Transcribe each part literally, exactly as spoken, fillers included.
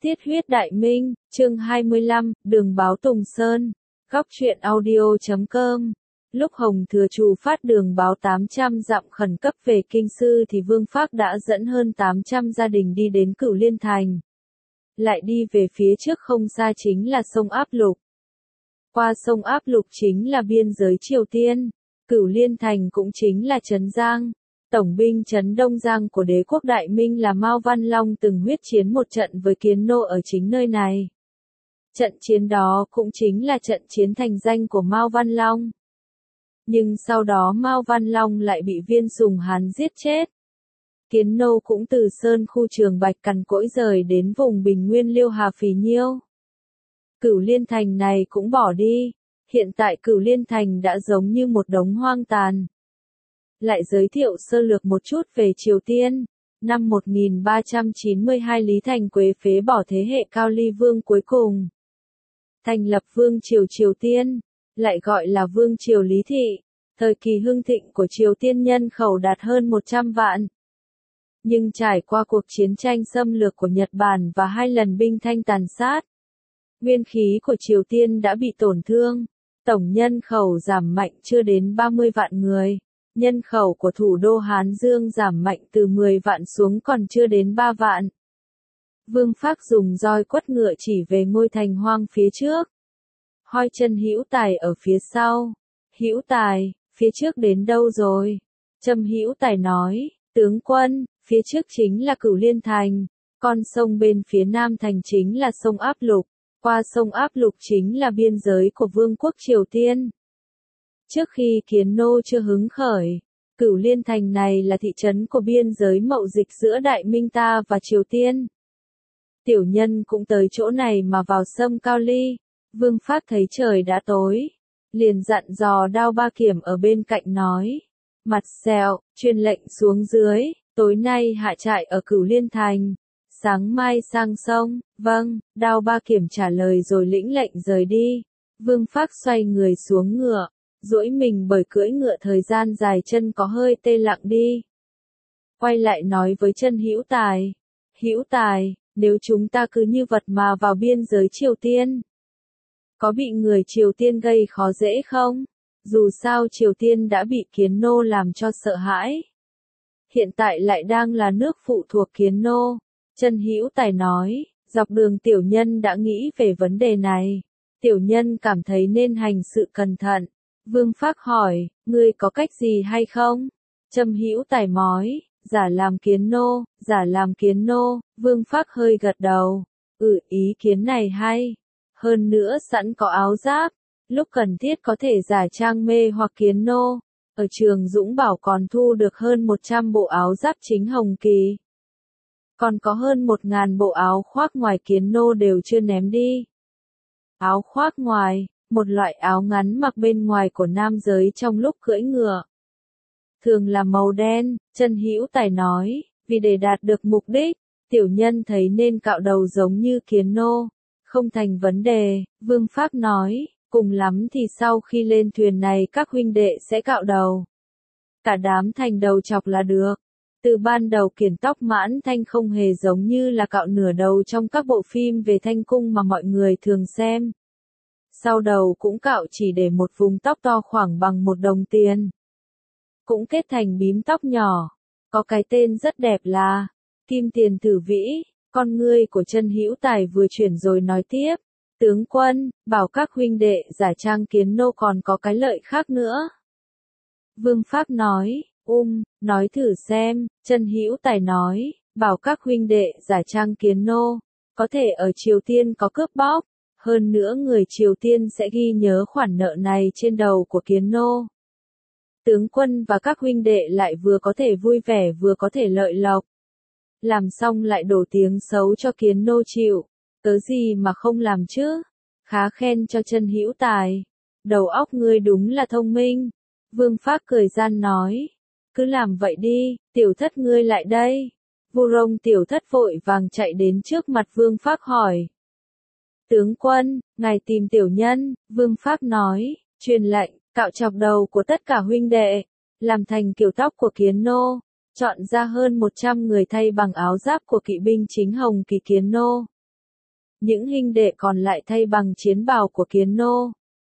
Tiết huyết đại minh, chương hai mươi lăm, đường báo Tùng Sơn, góc truyện audio chấm com. Lúc Hồng Thừa Trù phát đường báo tám trăm dặm khẩn cấp về kinh sư thì Vương Phác đã dẫn hơn tám trăm gia đình đi đến Cửu Liên Thành. Lại đi về phía trước không xa chính là sông Áp Lục. Qua sông Áp Lục chính là biên giới Triều Tiên, Cửu Liên Thành cũng chính là Trấn Giang. Tổng binh trấn Đông Giang của đế quốc Đại Minh là Mao Văn Long từng huyết chiến một trận với Kiến Nô ở chính nơi này. Trận chiến đó cũng chính là trận chiến thành danh của Mao Văn Long. Nhưng sau đó Mao Văn Long lại bị Viên Sùng Hán giết chết. Kiến Nô cũng từ Sơn khu Trường Bạch cằn cỗi rời đến vùng Bình Nguyên Liêu Hà Phì Nhiêu. Cửu Liên Thành này cũng bỏ đi. Hiện tại Cửu Liên Thành đã giống như một đống hoang tàn. Lại giới thiệu sơ lược một chút về Triều Tiên. Năm một nghìn ba trăm chín mươi hai Lý Thành Quế phế bỏ thế hệ Cao Ly Vương cuối cùng. Thành lập Vương Triều Triều Tiên, lại gọi là Vương Triều Lý Thị. Thời kỳ hưng thịnh của Triều Tiên nhân khẩu đạt hơn một trăm vạn. Nhưng trải qua cuộc chiến tranh xâm lược của Nhật Bản và hai lần binh Thanh tàn sát, nguyên khí của Triều Tiên đã bị tổn thương. Tổng nhân khẩu giảm mạnh chưa đến ba mươi vạn người. Nhân khẩu của thủ đô Hán Dương giảm mạnh từ mười vạn xuống còn chưa đến ba vạn. Vương Phác dùng roi quất ngựa chỉ về ngôi thành hoang phía trước. Hoi chân Hữu Tài ở phía sau. Hữu Tài, phía trước đến đâu rồi? Trâm Hữu Tài nói, tướng quân, phía trước chính là Cửu Liên Thành. Con sông bên phía nam thành chính là sông Áp Lục. Qua sông Áp Lục chính là biên giới của Vương quốc Triều Tiên. Trước khi Kiến Nô chưa hứng khởi, Cửu Liên Thành này là thị trấn của biên giới mậu dịch giữa Đại Minh ta và Triều Tiên. Tiểu nhân cũng tới chỗ này mà vào sông Cao Ly. Vương Phác thấy trời đã tối, liền dặn dò Đao Ba Kiểm ở bên cạnh nói. Mặt sẹo, truyền lệnh xuống dưới, tối nay hạ trại ở Cửu Liên Thành. Sáng mai sang sông, vâng, Đao Ba Kiểm trả lời rồi lĩnh lệnh rời đi. Vương Phác xoay người xuống ngựa. Duỗi mình bởi cưỡi ngựa thời gian dài chân có hơi tê lặng đi. Quay lại nói với Trân Hữu Tài. Hữu Tài, nếu chúng ta cứ như vật mà vào biên giới Triều Tiên, có bị người Triều Tiên gây khó dễ không? Dù sao Triều Tiên đã bị Kiến Nô làm cho sợ hãi. Hiện tại lại đang là nước phụ thuộc Kiến Nô. Trân Hữu Tài nói, dọc đường tiểu nhân đã nghĩ về vấn đề này. Tiểu nhân cảm thấy nên hành sự cẩn thận. Vương Phác hỏi, ngươi có cách gì hay không? Trâm Hữu Tài nói, giả làm Kiến Nô, giả làm Kiến Nô. Vương Phác hơi gật đầu. Ừ, ý kiến này hay. Hơn nữa sẵn có áo giáp, lúc cần thiết có thể giả trang mê hoặc Kiến Nô. Ở trường Dũng Bảo còn thu được hơn một trăm bộ áo giáp chính hồng kỳ. Còn có hơn một ngàn bộ áo khoác ngoài Kiến Nô đều chưa ném đi. Áo khoác ngoài, một loại áo ngắn mặc bên ngoài của nam giới trong lúc cưỡi ngựa. Thường là màu đen, Trân Hữu Tài nói, vì để đạt được mục đích, tiểu nhân thấy nên cạo đầu giống như Kiến Nô. Không thành vấn đề, Vương Phác nói, cùng lắm thì sau khi lên thuyền này các huynh đệ sẽ cạo đầu. Cả đám thành đầu chọc là được. Từ ban đầu kiển tóc Mãn Thanh không hề giống như là cạo nửa đầu trong các bộ phim về Thanh Cung mà mọi người thường xem. Sau đầu cũng cạo chỉ để một vùng tóc to khoảng bằng một đồng tiền. Cũng kết thành bím tóc nhỏ. Có cái tên rất đẹp là Kim Tiền Tử Vĩ. Con ngươi của Trân Hữu Tài vừa chuyển rồi nói tiếp. Tướng quân, bảo các huynh đệ giả trang Kiến Nô còn có cái lợi khác nữa. Vương Phác nói, um, nói thử xem. Trân Hữu Tài nói, bảo các huynh đệ giả trang Kiến Nô, có thể ở Triều Tiên có cướp bóc. Hơn nữa người Triều Tiên sẽ ghi nhớ khoản nợ này trên đầu của Kiến Nô. Tướng quân và các huynh đệ lại vừa có thể vui vẻ vừa có thể lợi lộc. Làm xong lại đổ tiếng xấu cho Kiến Nô chịu. Cớ gì mà không làm chứ? Khá khen cho Trân Hữu Tài. Đầu óc ngươi đúng là thông minh. Vương Phác cười gian nói. Cứ làm vậy đi, tiểu thất ngươi lại đây. Vu Rông tiểu thất vội vàng chạy đến trước mặt Vương Phác hỏi. Tướng quân, ngài tìm tiểu nhân. Vương Phác nói, truyền lệnh, cạo chọc đầu của tất cả huynh đệ, làm thành kiểu tóc của Kiến Nô, chọn ra hơn một trăm người thay bằng áo giáp của kỵ binh chính hồng kỳ Kiến Nô. Những huynh đệ còn lại thay bằng chiến bào của Kiến Nô.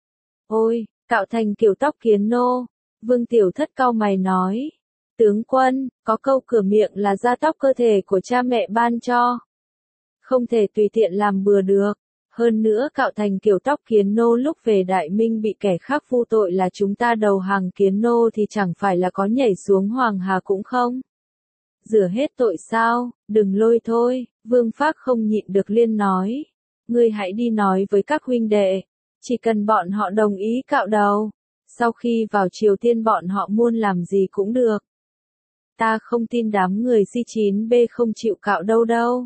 Ôi, cạo thành kiểu tóc Kiến Nô. Vương Tiểu Thất cau mày nói. Tướng quân, có câu cửa miệng là da tóc cơ thể của cha mẹ ban cho. Không thể tùy tiện làm bừa được. Hơn nữa cạo thành kiểu tóc Kiến Nô lúc về Đại Minh bị kẻ khác vu tội là chúng ta đầu hàng Kiến Nô thì chẳng phải là có nhảy xuống Hoàng Hà cũng không. Rửa hết tội sao, đừng lôi thôi, Vương Phác không nhịn được liên nói. Ngươi hãy đi nói với các huynh đệ, chỉ cần bọn họ đồng ý cạo đầu. Sau khi vào Triều Tiên bọn họ muốn làm gì cũng được. Ta không tin đám người C chín B không chịu cạo đâu đâu.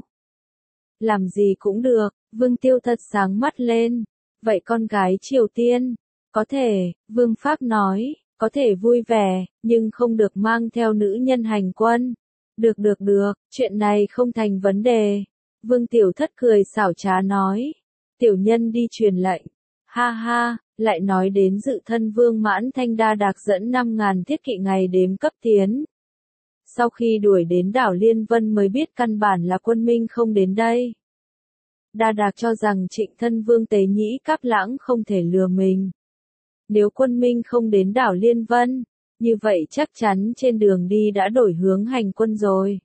Làm gì cũng được, Vương Tiêu thật sáng mắt lên. Vậy con gái Triều Tiên, có thể, Vương Phác nói, có thể vui vẻ, nhưng không được mang theo nữ nhân hành quân. Được được được, chuyện này không thành vấn đề. Vương Tiểu Thất cười xảo trá nói. Tiểu nhân đi truyền lệnh. Ha ha, lại nói đến dự thân Vương Mãn Thanh Đa Đạc dẫn năm ngàn thiết kỵ ngày đếm cấp tiến. Sau khi đuổi đến đảo Liên Vân mới biết căn bản là quân Minh không đến đây. Đa Đạc cho rằng Trịnh thân Vương Tế Nhĩ Cáp Lãng không thể lừa mình. Nếu quân Minh không đến đảo Liên Vân, như vậy chắc chắn trên đường đi đã đổi hướng hành quân rồi.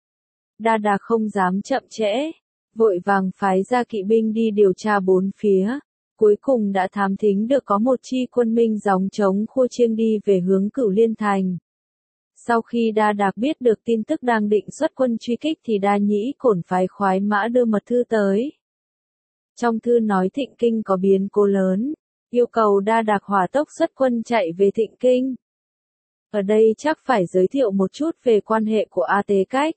Đa Đạc không dám chậm trễ, vội vàng phái ra kỵ binh đi điều tra bốn phía. Cuối cùng đã thám thính được có một chi quân Minh gióng trống khua chiêng đi về hướng Cửu Liên Thành. Sau khi Đa Đạc biết được tin tức đang định xuất quân truy kích thì Đa Nhĩ Cổn phái khoái mã đưa mật thư tới. Trong thư nói Thịnh Kinh có biến cố lớn, yêu cầu Đa Đạc hỏa tốc xuất quân chạy về Thịnh Kinh. Ở đây chắc phải giới thiệu một chút về quan hệ của A Tế Cách.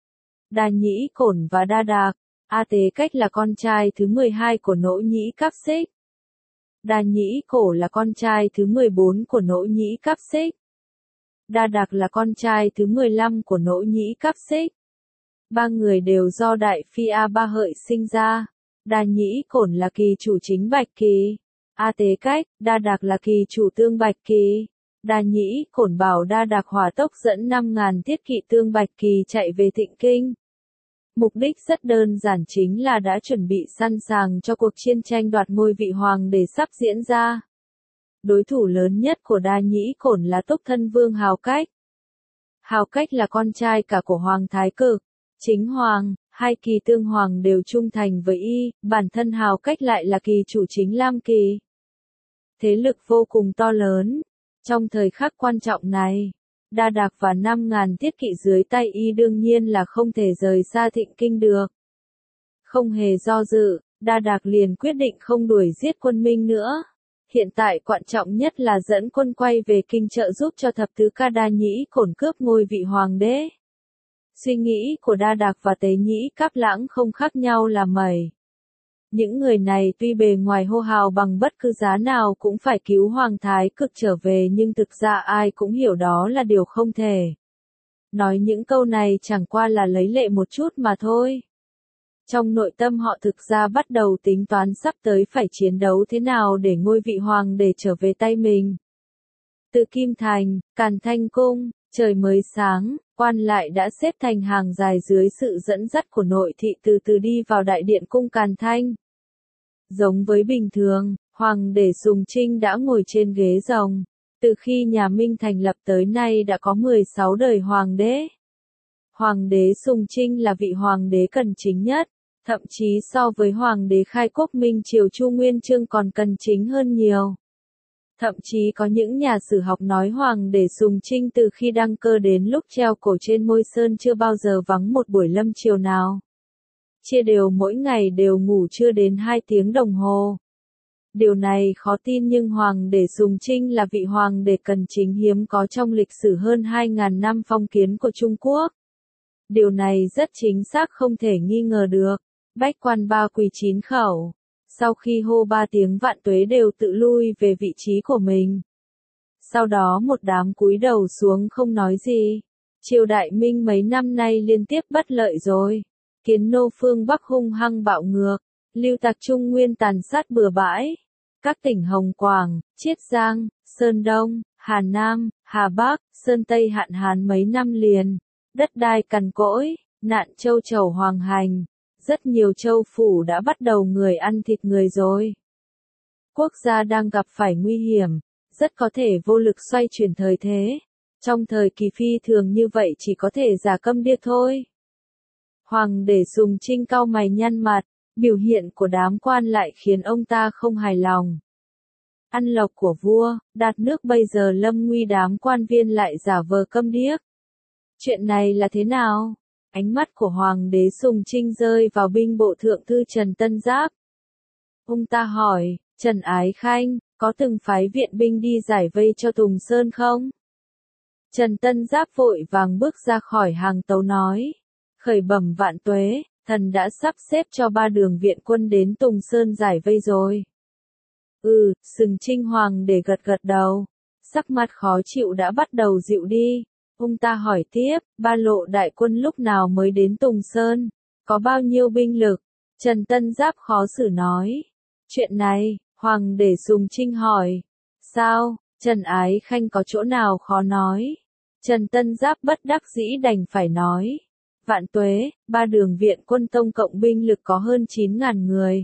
Đa Nhĩ Cổn và Đa Đạc. A Tế Cách là con trai thứ mười hai của Nỗ Nhĩ Cáp Xích. Đa Nhĩ Cổ là con trai thứ mười bốn của Nỗ Nhĩ Cáp Xích. Đa Đạc là con trai thứ mười lăm của Nỗ Nhĩ Cáp Xích. Ba người đều do Đại Phi A Ba Hợi sinh ra. Đa Nhĩ Cổn là kỳ chủ chính Bạch Kỳ. A Tế Cách, Đa Đạc là kỳ chủ tương Bạch Kỳ. Đa Nhĩ Cổn bảo Đa Đạc hỏa tốc dẫn năm ngàn thiết kỵ tương Bạch Kỳ chạy về Thịnh Kinh. Mục đích rất đơn giản chính là đã chuẩn bị sẵn sàng cho cuộc chiến tranh đoạt ngôi vị hoàng để sắp diễn ra. Đối thủ lớn nhất của Đa Nhĩ Cổn là Túc Thân Vương Hào Cách. Hào Cách là con trai cả của Hoàng Thái Cực, Chính Hoàng, hai kỳ tương hoàng đều trung thành với y, bản thân Hào Cách lại là kỳ chủ chính Lam Kỳ. Thế lực vô cùng to lớn. Trong thời khắc quan trọng này, Đa Đạc và năm ngàn thiết kỵ dưới tay y đương nhiên là không thể rời xa Thịnh Kinh được. Không hề do dự, Đa Đạc liền quyết định không đuổi giết quân Minh nữa. Hiện tại quan trọng nhất là dẫn quân quay về kinh trợ giúp cho thập tứ ca Đa Nhĩ Cổn cướp ngôi vị hoàng đế. Suy nghĩ của Đa Đạc và Tế Nhĩ Cáp Lãng không khác nhau là mấy. Những người này tuy bề ngoài hô hào bằng bất cứ giá nào cũng phải cứu Hoàng Thái Cực trở về nhưng thực ra ai cũng hiểu đó là điều không thể. Nói những câu này chẳng qua là lấy lệ một chút mà thôi. Trong nội tâm họ thực ra bắt đầu tính toán sắp tới phải chiến đấu thế nào để ngôi vị hoàng để trở về tay mình. Từ Kim Thành, Càn Thanh Cung, trời mới sáng, quan lại đã xếp thành hàng dài dưới sự dẫn dắt của nội thị từ từ đi vào đại điện cung Càn Thanh. Giống với bình thường, Hoàng đế Sùng Trinh đã ngồi trên ghế rồng. Từ khi nhà Minh thành lập tới nay đã có mười sáu đời hoàng đế. Hoàng đế Sùng Trinh là vị hoàng đế cần chính nhất, thậm chí so với hoàng đế khai quốc Minh Triều Chu Nguyên Chương còn cần chính hơn nhiều. Thậm chí có những nhà sử học nói Hoàng đế Sùng Trinh từ khi đăng cơ đến lúc treo cổ trên Môi Sơn chưa bao giờ vắng một buổi lâm chiều nào. Chia đều mỗi ngày đều ngủ chưa đến hai tiếng đồng hồ. Điều này khó tin nhưng Hoàng đế Sùng Trinh là vị hoàng đế cần chính hiếm có trong lịch sử hơn hai nghìn năm phong kiến của Trung Quốc. Điều này rất chính xác không thể nghi ngờ được. Bách quan ba quỳ chín khẩu. Sau khi hô ba tiếng vạn tuế đều tự lui về vị trí của mình. Sau đó một đám cúi đầu xuống không nói gì. Triều Đại Minh mấy năm nay liên tiếp bất lợi rồi. Kiến nô phương Bắc hung hăng bạo ngược. Lưu tặc Trung Nguyên tàn sát bừa bãi. Các tỉnh Hồng Quảng, Chiết Giang, Sơn Đông, Hà Nam, Hà Bắc, Sơn Tây hạn hán mấy năm liền. Đất đai cằn cỗi, nạn châu chấu hoành hành. Rất nhiều châu phủ đã bắt đầu người ăn thịt người rồi. Quốc gia đang gặp phải nguy hiểm, rất có thể vô lực xoay chuyển thời thế. Trong thời kỳ phi thường như vậy chỉ có thể giả câm điếc thôi. Hoàng đế Sùng Trinh cau mày nhăn mặt, biểu hiện của đám quan lại khiến ông ta không hài lòng. Ăn lộc của vua, đạt nước bây giờ lâm nguy, đám quan viên lại giả vờ câm điếc. Chuyện này là thế nào? Ánh mắt của Hoàng đế Sùng Trinh rơi vào binh bộ thượng thư Trần Tân Giáp. Ông ta hỏi, Trần Ái Khanh, có từng phái viện binh đi giải vây cho Tùng Sơn không? Trần Tân Giáp vội vàng bước ra khỏi hàng tấu nói. Khởi bẩm vạn tuế, thần đã sắp xếp cho ba đường viện quân đến Tùng Sơn giải vây rồi. Ừ, Sùng Trinh Hoàng để gật gật đầu. Sắc mặt khó chịu đã bắt đầu dịu đi. Ông ta hỏi tiếp, ba lộ đại quân lúc nào mới đến Tùng Sơn? Có bao nhiêu binh lực? Trần Tân Giáp khó xử nói. Chuyện này, Hoàng đế Sùng Trinh hỏi. Sao, Trần Ái Khanh có chỗ nào khó nói? Trần Tân Giáp bất đắc dĩ đành phải nói. Vạn tuế, ba đường viện quân tổng cộng binh lực có hơn chín ngàn người.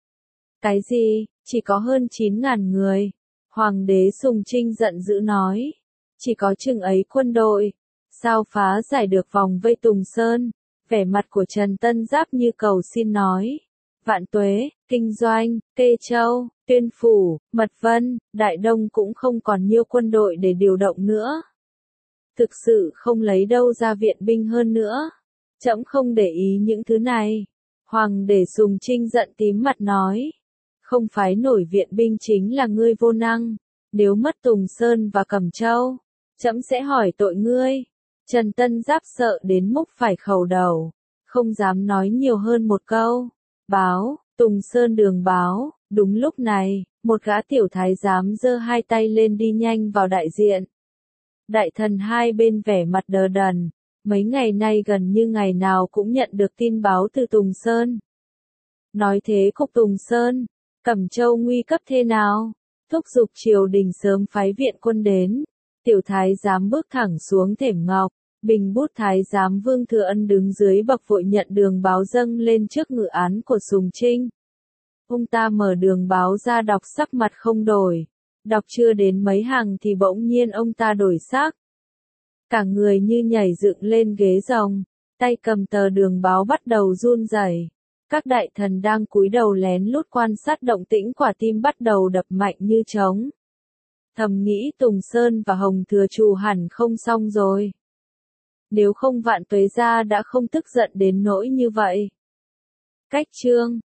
Cái gì, chỉ có hơn chín ngàn người? Hoàng đế Sùng Trinh giận dữ nói. Chỉ có chừng ấy quân đội. Sao phá giải được vòng vây Tùng Sơn? Vẻ mặt của Trần Tân Giáp như cầu xin nói. Vạn tuế, Kinh Doanh, Kê Châu, Tuyên Phủ, Mật Vân, Đại Đông cũng không còn nhiều quân đội để điều động nữa. Thực sự không lấy đâu ra viện binh hơn nữa. Trẫm không để ý những thứ này. Hoàng đế Sùng Trinh giận tím mặt nói. Không phái nổi viện binh chính là ngươi vô năng. Nếu mất Tùng Sơn và Cẩm Châu, trẫm sẽ hỏi tội ngươi. Trần Tân Giáp sợ đến mức phải khẩu đầu, không dám nói nhiều hơn một câu. Báo, Tùng Sơn đường báo. Đúng lúc này, một gã tiểu thái giám giơ hai tay lên đi nhanh vào đại diện. Đại thần hai bên vẻ mặt đờ đần, mấy ngày nay gần như ngày nào cũng nhận được tin báo từ Tùng Sơn. Nói thế cục Tùng Sơn, Cẩm Châu nguy cấp thế nào? Thúc giục triều đình sớm phái viện quân đến. Tiểu thái giám bước thẳng xuống thềm ngọc, bình bút thái giám Vương Thừa Ân đứng dưới bậc vội nhận đường báo dâng lên trước ngự án của Sùng Trinh. Ông ta mở đường báo ra đọc sắc mặt không đổi. Đọc chưa đến mấy hàng thì bỗng nhiên ông ta đổi sắc. Cả người như nhảy dựng lên ghế rồng, tay cầm tờ đường báo bắt đầu run rẩy. Các đại thần đang cúi đầu lén lút quan sát động tĩnh, quả tim bắt đầu đập mạnh như trống. Thầm nghĩ Tùng Sơn và Hồng Thừa Trù hẳn không xong rồi. Nếu không Vạn Tuế gia đã không tức giận đến nỗi như vậy. Cách chương